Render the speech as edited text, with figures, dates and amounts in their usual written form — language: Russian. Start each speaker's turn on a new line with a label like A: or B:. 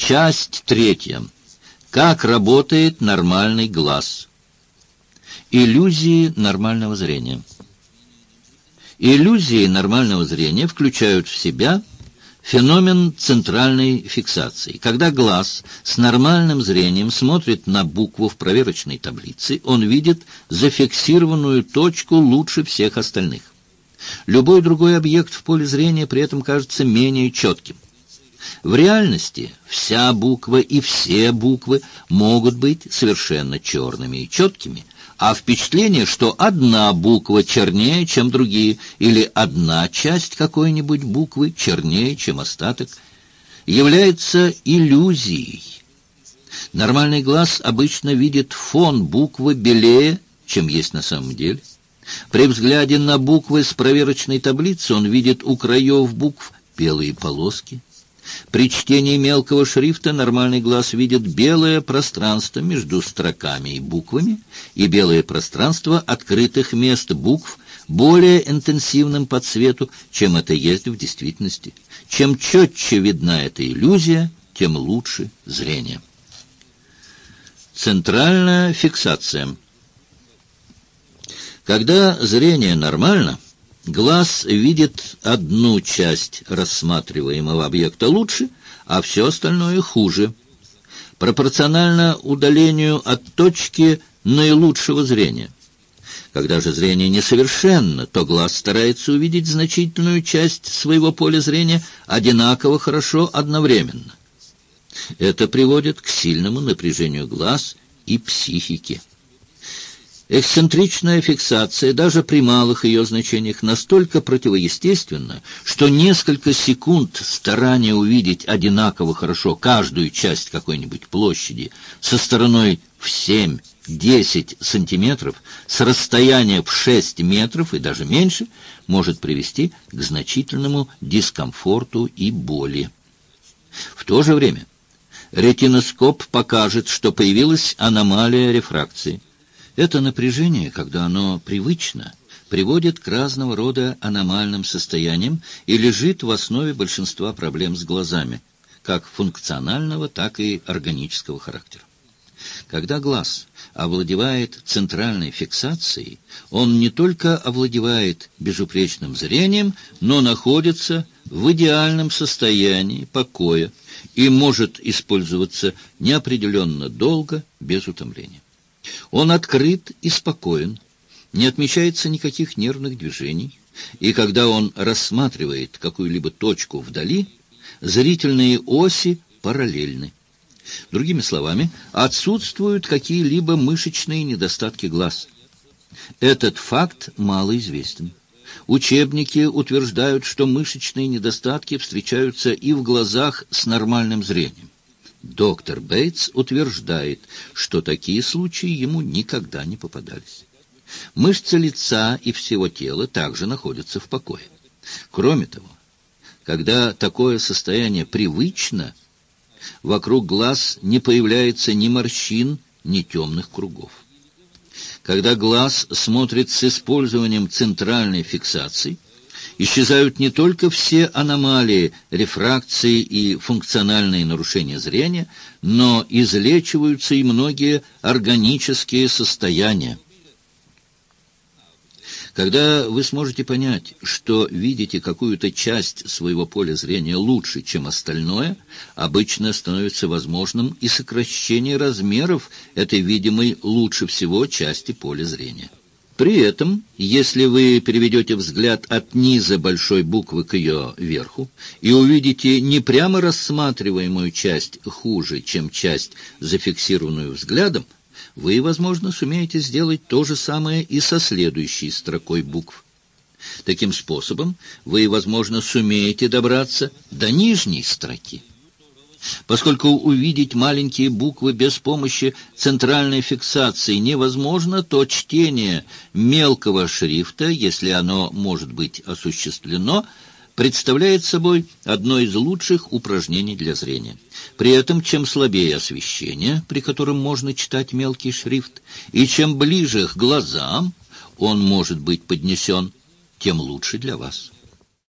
A: Часть третья. Как работает нормальный глаз? Иллюзии нормального зрения. Иллюзии нормального зрения включают в себя феномен центральной фиксации. Когда глаз с нормальным зрением смотрит на букву в проверочной таблице, он видит зафиксированную точку лучше всех остальных. Любой другой объект в поле зрения при этом кажется менее четким. В реальности вся буква и все буквы могут быть совершенно черными и четкими, а впечатление, что одна буква чернее, чем другие, или одна часть какой-нибудь буквы чернее, чем остаток, является иллюзией. Нормальный глаз обычно видит фон буквы белее, чем есть на самом деле. При взгляде на буквы с проверочной таблицы он видит у краев букв белые полоски. При чтении мелкого шрифта нормальный глаз видит белое пространство между строками и буквами и белое пространство открытых мест букв более интенсивным по цвету, чем это есть в действительности. Чем четче видна эта иллюзия, тем лучше зрение. Центральная фиксация. Когда зрение нормально, глаз видит одну часть рассматриваемого объекта лучше, а все остальное хуже, пропорционально удалению от точки наилучшего зрения. Когда же зрение несовершенно, то глаз старается увидеть значительную часть своего поля зрения одинаково хорошо одновременно. Это приводит к сильному напряжению глаз и психики. Эксцентричная фиксация даже при малых ее значениях настолько противоестественна, что несколько секунд старания увидеть одинаково хорошо каждую часть какой-нибудь площади со стороной в 7-10 сантиметров, с расстояния в 6 метров и даже меньше, может привести к значительному дискомфорту и боли. В то же время ретиноскоп покажет, что появилась аномалия рефракции. Это напряжение, когда оно привычно, приводит к разного рода аномальным состояниям и лежит в основе большинства проблем с глазами, как функционального, так и органического характера. Когда глаз овладевает центральной фиксацией, он не только овладевает безупречным зрением, но находится в идеальном состоянии покоя и может использоваться неопределенно долго, без утомления. Он открыт и спокоен, не отмечается никаких нервных движений, и когда он рассматривает какую-либо точку вдали, зрительные оси параллельны. Другими словами, отсутствуют какие-либо мышечные недостатки глаз. Этот факт малоизвестен. Учебники утверждают, что мышечные недостатки встречаются и в глазах с нормальным зрением. Доктор Бейтс утверждает, что такие случаи ему никогда не попадались. Мышцы лица и всего тела также находятся в покое. Кроме того, когда такое состояние привычно, вокруг глаз не появляется ни морщин, ни темных кругов. Когда глаз смотрит с использованием центральной фиксации, исчезают не только все аномалии рефракции и функциональные нарушения зрения, но излечиваются и многие органические состояния. Когда вы сможете понять, что видите какую-то часть своего поля зрения лучше, чем остальное, обычно становится возможным и сокращение размеров этой видимой лучше всего части поля зрения. При этом, если вы переведете взгляд от низа большой буквы к ее верху и увидите не прямо рассматриваемую часть хуже, чем часть, зафиксированную взглядом, вы, возможно, сумеете сделать то же самое и со следующей строкой букв. Таким способом вы, возможно, сумеете добраться до нижней строки. Поскольку увидеть маленькие буквы без помощи центральной фиксации невозможно, то чтение мелкого шрифта, если оно может быть осуществлено, представляет собой одно из лучших упражнений для зрения. При этом, чем слабее освещение, при котором можно читать мелкий шрифт, и чем ближе к глазам он может быть поднесен, тем лучше для вас.